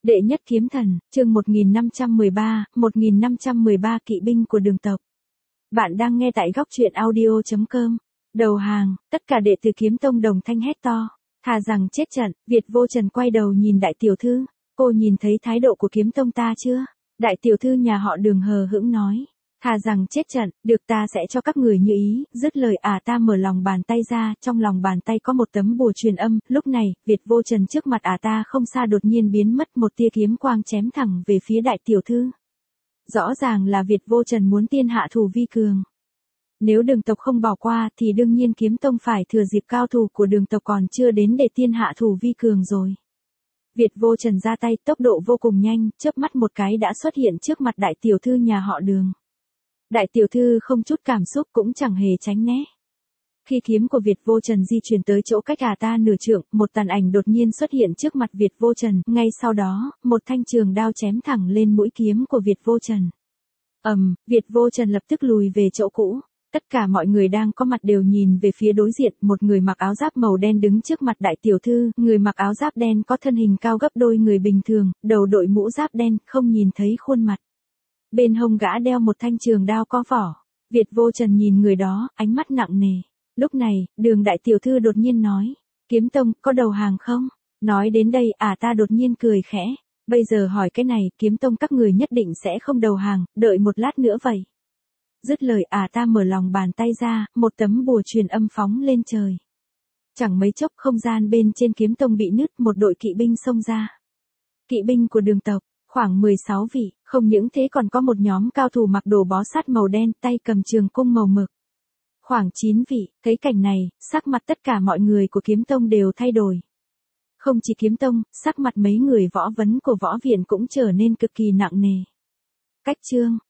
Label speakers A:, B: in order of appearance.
A: Đệ nhất kiếm thần, chương 1513 kỵ binh của đường tộc. Bạn đang nghe tại góc truyện audio.com. Đầu hàng, tất cả đệ tử kiếm tông đồng thanh hét to. Thà rằng chết trận, Việt Vô Trần quay đầu nhìn đại tiểu thư. Cô nhìn thấy thái độ của kiếm tông ta chưa? Đại tiểu thư nhà họ Đường hờ hững nói. Thà rằng chết trận, được ta sẽ cho các người như ý. Dứt lời ta mở lòng bàn tay ra, trong lòng bàn tay có một tấm bùa truyền âm. Lúc này, Việt Vô Trần trước mặt ta không xa đột nhiên biến mất, một tia kiếm quang chém thẳng về phía đại tiểu thư. Rõ ràng là Việt Vô Trần muốn tiên hạ thủ vi cường. Nếu đường tộc không bỏ qua thì đương nhiên kiếm tông phải thừa dịp cao thủ của đường tộc còn chưa đến để tiên hạ thủ vi cường rồi. Việt Vô Trần ra tay tốc độ vô cùng nhanh, chớp mắt một cái đã xuất hiện trước mặt đại tiểu thư nhà họ Đường. Đại tiểu thư không chút cảm xúc cũng chẳng hề tránh né. Khi kiếm của Việt Vô Trần di chuyển tới chỗ cách ta nửa trượng, một tàn ảnh đột nhiên xuất hiện trước mặt Việt Vô Trần, ngay sau đó, một thanh trường đao chém thẳng lên mũi kiếm của Việt Vô Trần. Việt Vô Trần lập tức lùi về chỗ cũ. Tất cả mọi người đang có mặt đều nhìn về phía đối diện, một người mặc áo giáp màu đen đứng trước mặt đại tiểu thư, người mặc áo giáp đen có thân hình cao gấp đôi người bình thường, đầu đội mũ giáp đen, không nhìn thấy khuôn mặt. Bên hông gã đeo một thanh trường đao có vỏ. Việt Vô Trần nhìn người đó, ánh mắt nặng nề. Lúc này, Đường đại tiểu thư đột nhiên nói, kiếm tông, có đầu hàng không? Nói đến đây, ta đột nhiên cười khẽ. Bây giờ hỏi cái này, kiếm tông các người nhất định sẽ không đầu hàng, đợi một lát nữa vậy. Dứt lời ta mở lòng bàn tay ra, một tấm bùa truyền âm phóng lên trời. Chẳng mấy chốc không gian bên trên kiếm tông bị nứt, một đội kỵ binh xông ra. Kỵ binh của đường tộc, khoảng 16 vị, không những thế còn có một nhóm cao thủ mặc đồ bó sát màu đen, tay cầm trường cung màu mực. Khoảng 9 vị, thấy cảnh này, sắc mặt tất cả mọi người của kiếm tông đều thay đổi. Không chỉ kiếm tông, sắc mặt mấy người võ vấn của võ viện cũng trở nên cực kỳ nặng nề. Cách chương,